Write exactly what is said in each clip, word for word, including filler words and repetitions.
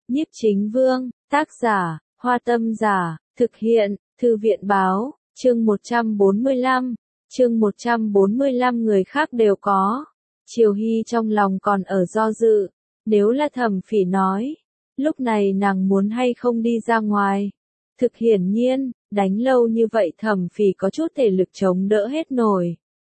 Nhiếp Chính Vương, tác giả, Hoa Tâm Giả, thực hiện, Thư viện Báo, chương một trăm bốn mươi lăm, chương một trăm bốn mươi lăm người khác đều có. Triều Hy trong lòng còn ở do dự, nếu là Thẩm Phỉ nói, lúc này nàng muốn hay không đi ra ngoài. Thực hiển nhiên, đánh lâu như vậy Thẩm Phỉ có chút thể lực chống đỡ hết nổi.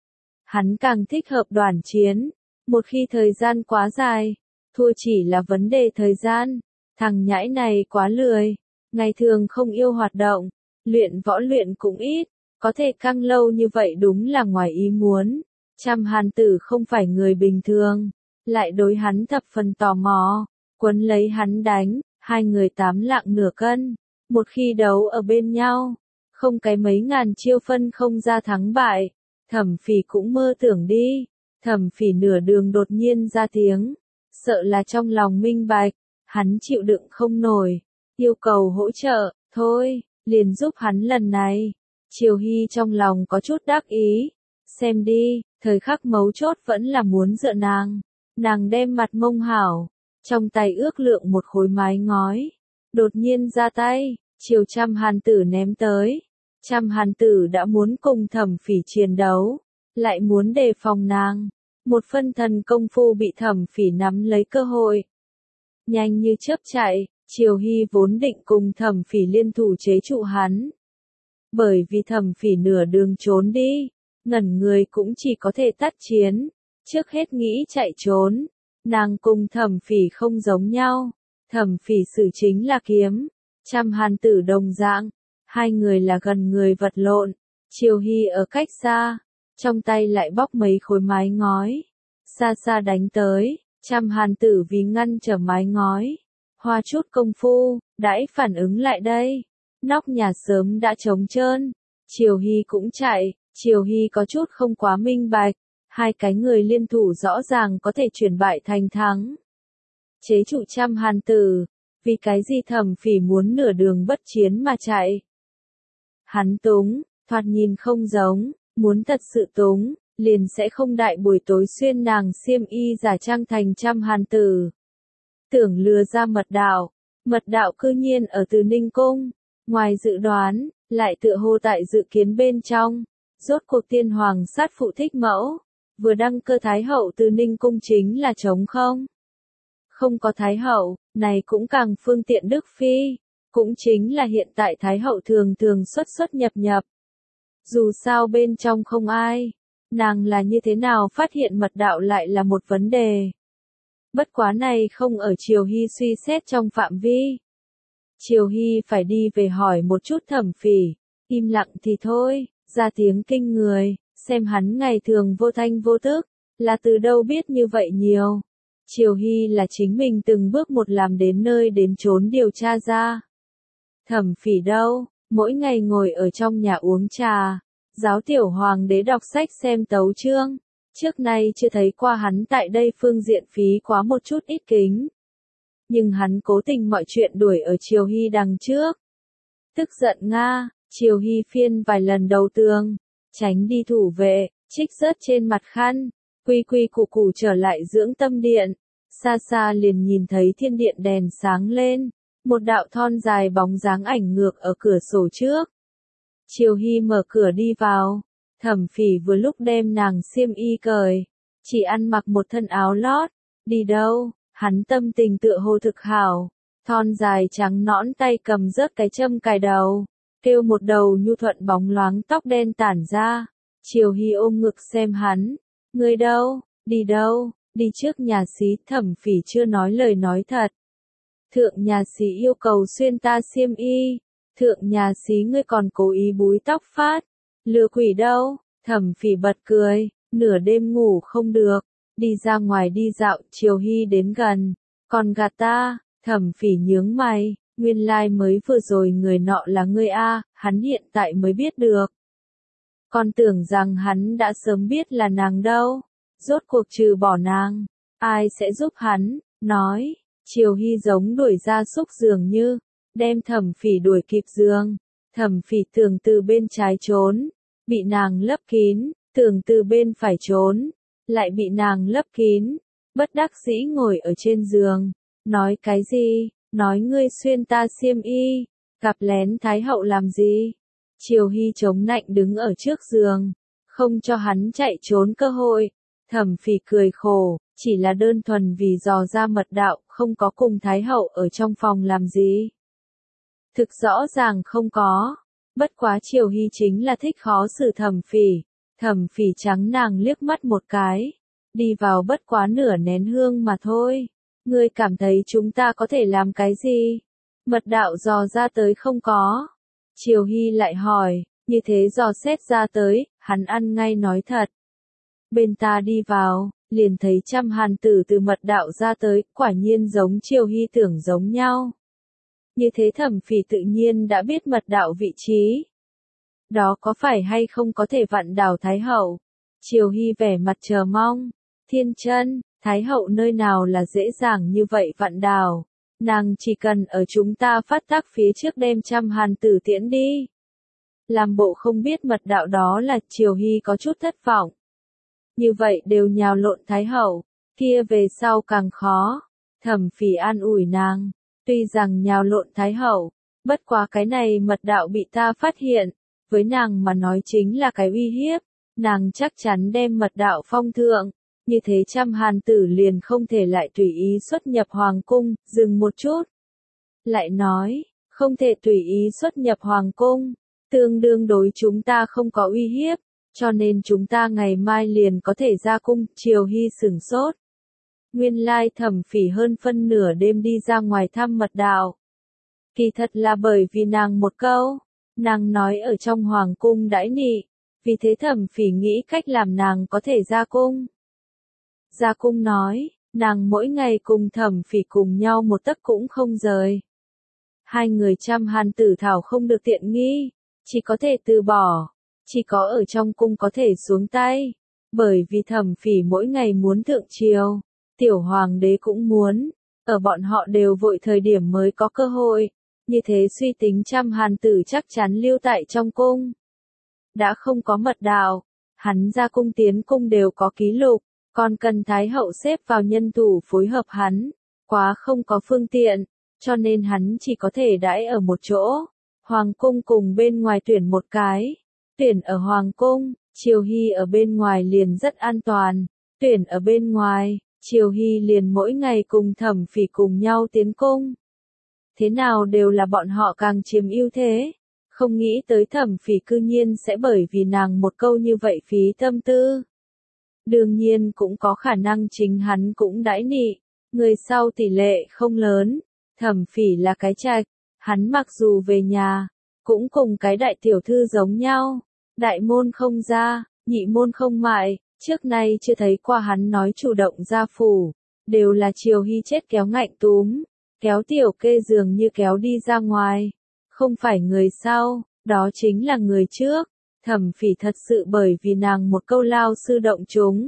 Hắn càng thích hợp đoàn chiến, một khi thời gian quá dài, thua chỉ là vấn đề thời gian. Thằng nhãi này quá lười, ngày thường không yêu hoạt động, luyện võ luyện cũng ít, có thể căng lâu như vậy đúng là ngoài ý muốn. Trăm Hàn Tử không phải người bình thường, lại đối hắn thập phần tò mò, quấn lấy hắn đánh, hai người tám lạng nửa cân, một khi đấu ở bên nhau, không cái mấy ngàn chiêu phân không ra thắng bại. Thẩm Phỉ cũng mơ tưởng đi, Thẩm Phỉ nửa đường đột nhiên ra tiếng, sợ là trong lòng minh bạch, hắn chịu đựng không nổi, yêu cầu hỗ trợ, thôi, liền giúp hắn lần này. Triều Hy trong lòng có chút đắc ý, xem đi, thời khắc mấu chốt vẫn là muốn dựa nàng, nàng đem mặt mông hảo, trong tay ước lượng một khối mái ngói, đột nhiên ra tay, chiều Trăm Hàn Tử ném tới. Trăm Hàn Tử đã muốn cùng Thẩm Phỉ chiến đấu, lại muốn đề phòng nàng, một phân thần công phu bị Thẩm Phỉ nắm lấy cơ hội. Nhanh như chớp chạy, Triều Hy vốn định cùng Thẩm Phỉ liên thủ chế trụ hắn. Bởi vì Thẩm Phỉ nửa đường trốn đi, ngẩn người cũng chỉ có thể tắt chiến, trước hết nghĩ chạy trốn. Nàng cùng Thẩm Phỉ không giống nhau, Thẩm Phỉ sử chính là kiếm, Trăm Hàn Tử đồng dạng, hai người là gần người vật lộn. Triều Hy ở cách xa, trong tay lại bóc mấy khối mái ngói, xa xa đánh tới. Trăm Hàn Tử vì ngăn trở mái ngói, hoa chút công phu, đãi phản ứng lại đây, nóc nhà sớm đã trống trơn. Triều Hy cũng chạy, Triều Hy có chút không quá minh bạch, hai cái người liên thủ rõ ràng có thể chuyển bại thành thắng. Chế trụ Trăm Hàn Tử, vì cái gì Thẩm Phỉ muốn nửa đường bất chiến mà chạy? Hắn túng, thoạt nhìn không giống, muốn thật sự túng, liền sẽ không đại buổi tối xuyên nàng xiêm y giả trang thành Trăm Hàn Tử. Tưởng lừa ra mật đạo, mật đạo cư nhiên ở Từ Ninh Cung, ngoài dự đoán, lại tựa hồ tại dự kiến bên trong. Rốt cuộc tiên hoàng sát phụ thích mẫu, vừa đăng cơ Thái hậu Từ Ninh Cung chính là trống không. Không có Thái hậu, này cũng càng phương tiện Đức Phi, cũng chính là hiện tại Thái hậu thường thường xuất xuất nhập nhập. Dù sao bên trong không ai, nàng là như thế nào phát hiện mật đạo lại là một vấn đề. Bất quá này không ở Triều Hy suy xét trong phạm vi. Triều Hy phải đi về hỏi một chút Thẩm Phỉ, im lặng thì thôi, ra tiếng kinh người, xem hắn ngày thường vô thanh vô tức, là từ đâu biết như vậy nhiều. Triều Hy là chính mình từng bước một làm đến nơi đến chốn điều tra ra. Thẩm Phỉ đâu, mỗi ngày ngồi ở trong nhà uống trà, giáo tiểu hoàng đế đọc sách xem tấu chương, trước nay chưa thấy qua hắn tại đây phương diện phí quá một chút ít kính. Nhưng hắn cố tình mọi chuyện đuổi ở Triều Hy đằng trước. Tức giận Nga, Triều Hy phiên vài lần đầu tường, tránh đi thủ vệ, trích rớt trên mặt khăn, quy quy củ củ trở lại dưỡng tâm điện, xa xa liền nhìn thấy thiên điện đèn sáng lên, một đạo thon dài bóng dáng ảnh ngược ở cửa sổ trước. Triều Hy mở cửa đi vào, Thẩm Phỉ vừa lúc đem nàng xiêm y cởi, chỉ ăn mặc một thân áo lót, đi đâu, hắn tâm tình tựa hồ thực hảo, thon dài trắng nõn tay cầm rớt cái châm cài đầu, kêu một đầu nhu thuận bóng loáng tóc đen tản ra. Triều Hy ôm ngực xem hắn, ngươi đâu, đi đâu, đi trước nhà xí. Thẩm Phỉ chưa nói lời nói thật. Thượng nhà xí yêu cầu xuyên ta xiêm y, thượng nhà xí ngươi còn cố ý búi tóc phát, lừa quỷ đâu. Thẩm Phỉ bật cười, nửa đêm ngủ không được, đi ra ngoài đi dạo. Triều Hy đến gần, còn gạt ta. Thẩm Phỉ nhướng mày, nguyên lai like mới vừa rồi người nọ là ngươi a, hắn hiện tại mới biết được. Còn tưởng rằng hắn đã sớm biết là nàng đâu, rốt cuộc trừ bỏ nàng, ai sẽ giúp hắn, nói. Triều Hy giống đuổi gia súc dường như, đem Thẩm Phỉ đuổi kịp giường. Thẩm Phỉ tưởng từ bên trái trốn, bị nàng lấp kín, tưởng từ bên phải trốn, lại bị nàng lấp kín, bất đắc dĩ ngồi ở trên giường. Nói cái gì, nói ngươi xuyên ta xiêm y, cặp lén Thái hậu làm gì? Triều Hy chống nạnh đứng ở trước giường, không cho hắn chạy trốn cơ hội. Thẩm Phỉ cười khổ, chỉ là đơn thuần vì dò ra mật đạo, không có cùng Thái hậu ở trong phòng làm gì. Thực rõ ràng không có, bất quá Triều Hy chính là thích khó xử Thẩm Phỉ. Thẩm Phỉ trắng nàng liếc mắt một cái, đi vào bất quá nửa nén hương mà thôi. Ngươi cảm thấy chúng ta có thể làm cái gì? Mật đạo dò ra tới không có. Triều Hy lại hỏi, như thế dò xét ra tới, hắn ăn ngay nói thật. Bên ta đi vào, liền thấy trăm hàn tử từ mật đạo ra tới, quả nhiên giống Triều Hy tưởng giống nhau. Như thế Thẩm Phỉ tự nhiên đã biết mật đạo vị trí. Đó có phải hay không có thể vặn đảo Thái hậu? Triều Hy vẻ mặt chờ mong. Thiên chân, Thái hậu nơi nào là dễ dàng như vậy vặn đảo. Nàng chỉ cần ở chúng ta phát tác phía trước đem trăm hàn tử tiễn đi. Làm bộ không biết mật đạo đó là Triều Hy có chút thất vọng. Như vậy đều nhào lộn Thái hậu, kia về sau càng khó. Thẩm Phỉ an ủi nàng, tuy rằng nhào lộn Thái hậu, bất quá cái này mật đạo bị ta phát hiện, với nàng mà nói chính là cái uy hiếp, nàng chắc chắn đem mật đạo phong thượng, như thế trăm hàn tử liền không thể lại tùy ý xuất nhập hoàng cung. Dừng một chút, lại nói, không thể tùy ý xuất nhập hoàng cung, tương đương đối chúng ta không có uy hiếp, cho nên chúng ta ngày mai liền có thể ra cung. Triều Hy sửng sốt. Nguyên lai Thẩm Phỉ hơn phân nửa đêm đi ra ngoài thăm mật đạo. Kỳ thật là bởi vì nàng một câu, nàng nói ở trong hoàng cung đãi nị, vì thế Thẩm Phỉ nghĩ cách làm nàng có thể ra cung. Ra cung nói, nàng mỗi ngày cùng Thẩm Phỉ cùng nhau một tấc cũng không rời. Hai người trăm hàn tử thảo không được tiện nghi, chỉ có thể từ bỏ, chỉ có ở trong cung có thể xuống tay, bởi vì Thẩm Phỉ mỗi ngày muốn thượng triều, tiểu hoàng đế cũng muốn, ở bọn họ đều vội thời điểm mới có cơ hội, như thế suy tính trăm hàn tử chắc chắn lưu tại trong cung. Đã không có mật đạo, hắn ra cung tiến cung đều có ký lục, còn cần Thái hậu xếp vào nhân thủ phối hợp hắn, quá không có phương tiện, cho nên hắn chỉ có thể đãi ở một chỗ. Hoàng cung cùng bên ngoài tuyển một cái, tuyển ở hoàng cung, Triều Hy ở bên ngoài liền rất an toàn, tuyển ở bên ngoài, Triều Hy liền mỗi ngày cùng Thẩm Phỉ cùng nhau tiến cung. Thế nào đều là bọn họ càng chiếm ưu thế, không nghĩ tới Thẩm Phỉ cư nhiên sẽ bởi vì nàng một câu như vậy phí tâm tư. Đương nhiên cũng có khả năng chính hắn cũng đãi nị, người sau tỷ lệ không lớn, Thẩm Phỉ là cái trạch, hắn mặc dù về nhà, cũng cùng cái đại tiểu thư giống nhau, đại môn không ra, nhị môn không mại, trước nay chưa thấy qua hắn nói chủ động ra phủ, đều là Triều Hy chết kéo ngạnh túm, kéo tiểu kê dường như kéo đi ra ngoài, không phải người sau, đó chính là người trước. Thẩm Phỉ thật sự bởi vì nàng một câu lao sư động chúng.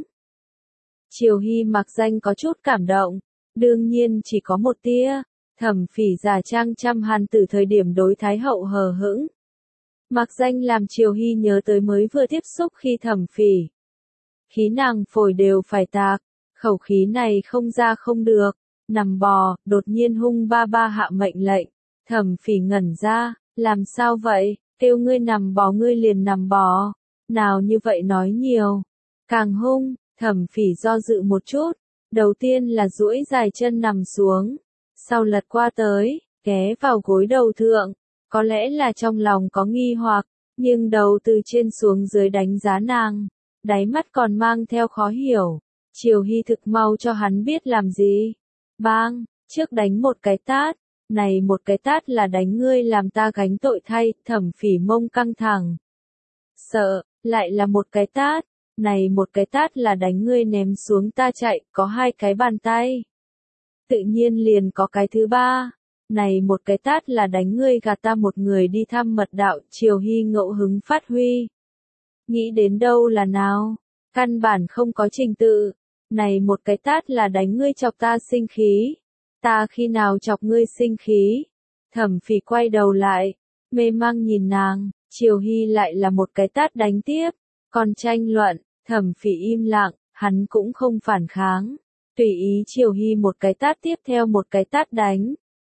Triều Hy mặc danh có chút cảm động, đương nhiên chỉ có một tia. Thẩm Phỉ giả trang trăm hàn tử thời điểm đối Thái hậu hờ hững. Mặc danh làm Triều Hy nhớ tới mới vừa tiếp xúc khi Thẩm Phỉ. Khí nàng phổi đều phải tạc, khẩu khí này không ra không được, nằm bò, đột nhiên hung ba ba hạ mệnh lệnh. Thẩm Phỉ ngẩn ra, làm sao vậy? Kêu ngươi nằm bò ngươi liền nằm bò, nào như vậy nói nhiều. Càng hung, Thẩm Phỉ do dự một chút, đầu tiên là duỗi dài chân nằm xuống, sau lật qua tới, ghé vào gối đầu thượng, có lẽ là trong lòng có nghi hoặc, nhưng đầu từ trên xuống dưới đánh giá nàng, đáy mắt còn mang theo khó hiểu. Triều Hy thực mau cho hắn biết làm gì. Bang, trước đánh một cái tát. Này một cái tát là đánh ngươi làm ta gánh tội thay. Thẩm Phỉ mông căng thẳng. Sợ, lại là một cái tát. Này một cái tát là đánh ngươi ném xuống ta chạy, có hai cái bàn tay. Tự nhiên liền có cái thứ ba. Này một cái tát là đánh ngươi gạt ta một người đi thăm mật đạo. Triều Hy ngẫu hứng phát huy. Nghĩ đến đâu là nào? Căn bản không có trình tự. Này một cái tát là đánh ngươi chọc ta sinh khí. Ta khi nào chọc ngươi sinh khí? Thẩm Phỉ quay đầu lại, mê mang nhìn nàng, Triều Hy lại là một cái tát đánh tiếp, còn tranh luận, Thẩm Phỉ im lặng, hắn cũng không phản kháng, tùy ý Triều Hy một cái tát tiếp theo một cái tát đánh.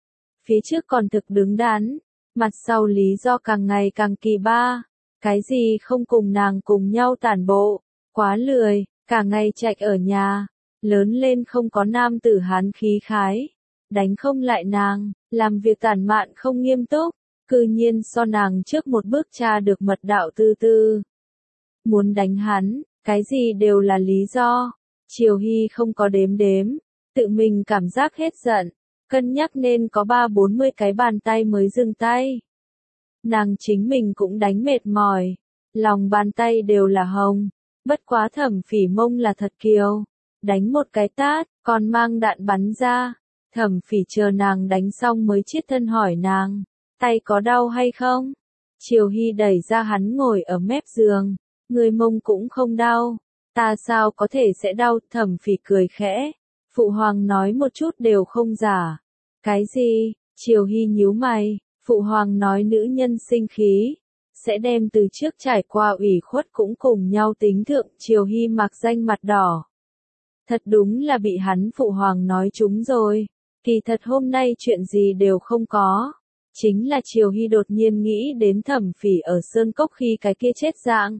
phía trước còn thực đứng đắn, mặt sau lý do càng ngày càng kỳ ba. Cái gì không cùng nàng cùng nhau tản bộ, quá lười, cả ngày chạy ở nhà, lớn lên không có nam tử hán khí khái, đánh không lại nàng, làm việc tản mạn không nghiêm túc, cư nhiên so nàng trước một bước tra được mật đạo tư tư. Muốn đánh hắn, cái gì đều là lý do. Triều Hy không có đếm đếm, tự mình cảm giác hết giận, cân nhắc nên có ba bốn mươi cái bàn tay mới dừng tay. Nàng chính mình cũng đánh mệt mỏi, lòng bàn tay đều là hồng, bất quá Thẩm Phỉ mông là thật kiều, đánh một cái tát, còn mang đạn bắn ra. Thẩm Phỉ chờ nàng đánh xong mới chiết thân hỏi nàng, tay có đau hay không? Triều Hy đẩy ra hắn ngồi ở mép giường, người mông cũng không đau, ta sao có thể sẽ đau? Thẩm Phỉ cười khẽ, Phụ Hoàng nói một chút đều không giả. Cái gì? Triều Hy nhíu mày, Phụ Hoàng nói nữ nhân sinh khí, sẽ đem từ trước trải qua ủy khuất cũng cùng nhau tính thượng. Triều Hy mặc danh mặt đỏ. Thật đúng là bị hắn Phụ Hoàng nói trúng rồi, kỳ thật hôm nay chuyện gì đều không có. Chính là Triều Hy đột nhiên nghĩ đến Thẩm Phỉ ở Sơn Cốc khi cái kia chết dạng.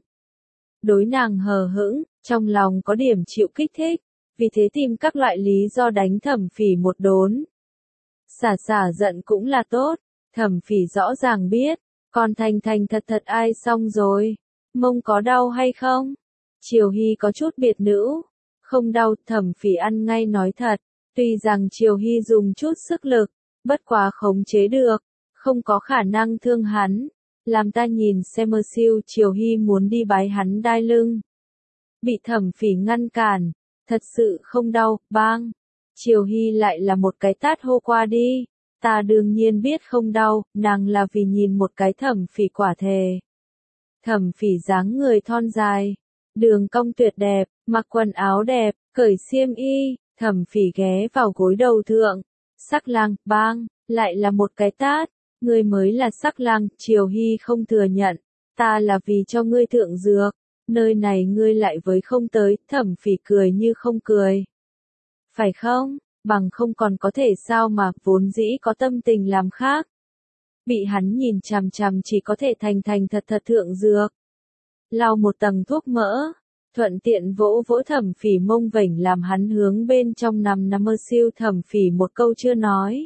Đối nàng hờ hững, trong lòng có điểm chịu kích thích, vì thế tìm các loại lý do đánh Thẩm Phỉ một đốn. Xả xả giận cũng là tốt, Thẩm Phỉ rõ ràng biết, còn thành thành thật thật ai xong rồi, mông có đau hay không? Triều Hy có chút biệt nữ, không đau. Thẩm Phỉ ăn ngay nói thật, tuy rằng Triều Hy dùng chút sức lực, bất quá khống chế được, không có khả năng thương hắn. Làm ta nhìn xem mơ siêu. Triều Hy muốn đi bái hắn đai lưng, bị Thẩm Phỉ ngăn cản, thật sự không đau. Bang! Triều Hy lại là một cái tát hô qua đi, ta đương nhiên biết không đau, nàng là vì nhìn một cái Thẩm Phỉ quả thề. Thẩm Phỉ dáng người thon dài, đường cong tuyệt đẹp, mặc quần áo đẹp, cởi xiêm y, Thẩm Phỉ ghé vào gối đầu thượng, sắc lang. Bang! Lại là một cái tát, ngươi mới là sắc lang. Triều Hy không thừa nhận, ta là vì cho ngươi thượng dược, nơi này ngươi lại với không tới. Thẩm Phỉ cười như không cười. Phải không? Bằng không còn có thể sao mà, vốn dĩ có tâm tình làm khác. Bị hắn nhìn chằm chằm chỉ có thể thành thành thật thật thượng dược. Lau một tầng thuốc mỡ, thuận tiện vỗ vỗ Thẩm Phỉ mông vểnh làm hắn hướng bên trong nằm nằm mơ siêu. Thẩm Phỉ một câu chưa nói,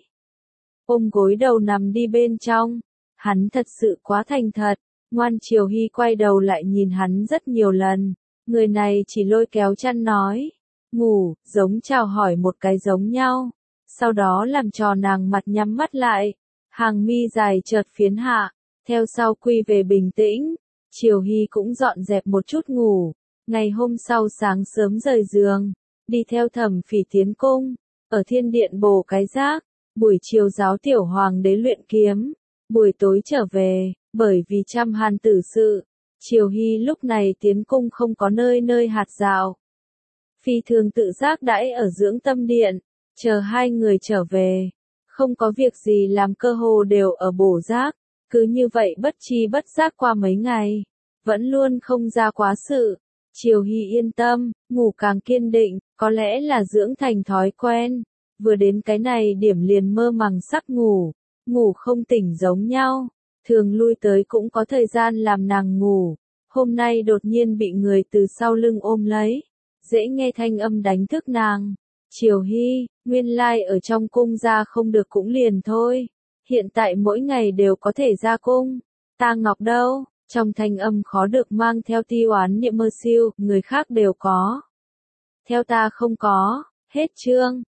ôm gối đầu nằm đi bên trong. Hắn thật sự quá thành thật, ngoan. Triều Hy quay đầu lại nhìn hắn rất nhiều lần, người này chỉ lôi kéo chăn nói, ngủ, giống chào hỏi một cái giống nhau. Sau đó làm trò nàng mặt nhắm mắt lại, hàng mi dài chợt phiến hạ, theo sau quy về bình tĩnh. Triều Hy cũng dọn dẹp một chút ngủ, ngày hôm sau sáng sớm rời giường, đi theo Thẩm Phỉ tiến cung, ở thiên điện bổ cái giác, buổi chiều giáo tiểu hoàng đế luyện kiếm, buổi tối trở về, bởi vì trăm hàn tử sự, Triều Hy lúc này tiến cung không có nơi nơi hạt dạo. Phi thường tự giác đãi ở dưỡng tâm điện, chờ hai người trở về, không có việc gì làm cơ hồ đều ở bổ giác, cứ như vậy bất chi bất giác qua mấy ngày, vẫn luôn không ra quá sự. Triều Hy yên tâm, ngủ càng kiên định, có lẽ là dưỡng thành thói quen, vừa đến cái này điểm liền mơ màng sắp ngủ, ngủ không tỉnh giống nhau, thường lui tới cũng có thời gian làm nàng ngủ, hôm nay đột nhiên bị người từ sau lưng ôm lấy, dễ nghe thanh âm đánh thức nàng. Triều Hy, nguyên lai like ở trong cung ra không được cũng liền thôi, hiện tại mỗi ngày đều có thể ra cung. Ta Ngọc đâu? Trong thanh âm khó được mang theo ti oán niệm mơ siêu, người khác đều có, theo ta không có. Hết chương.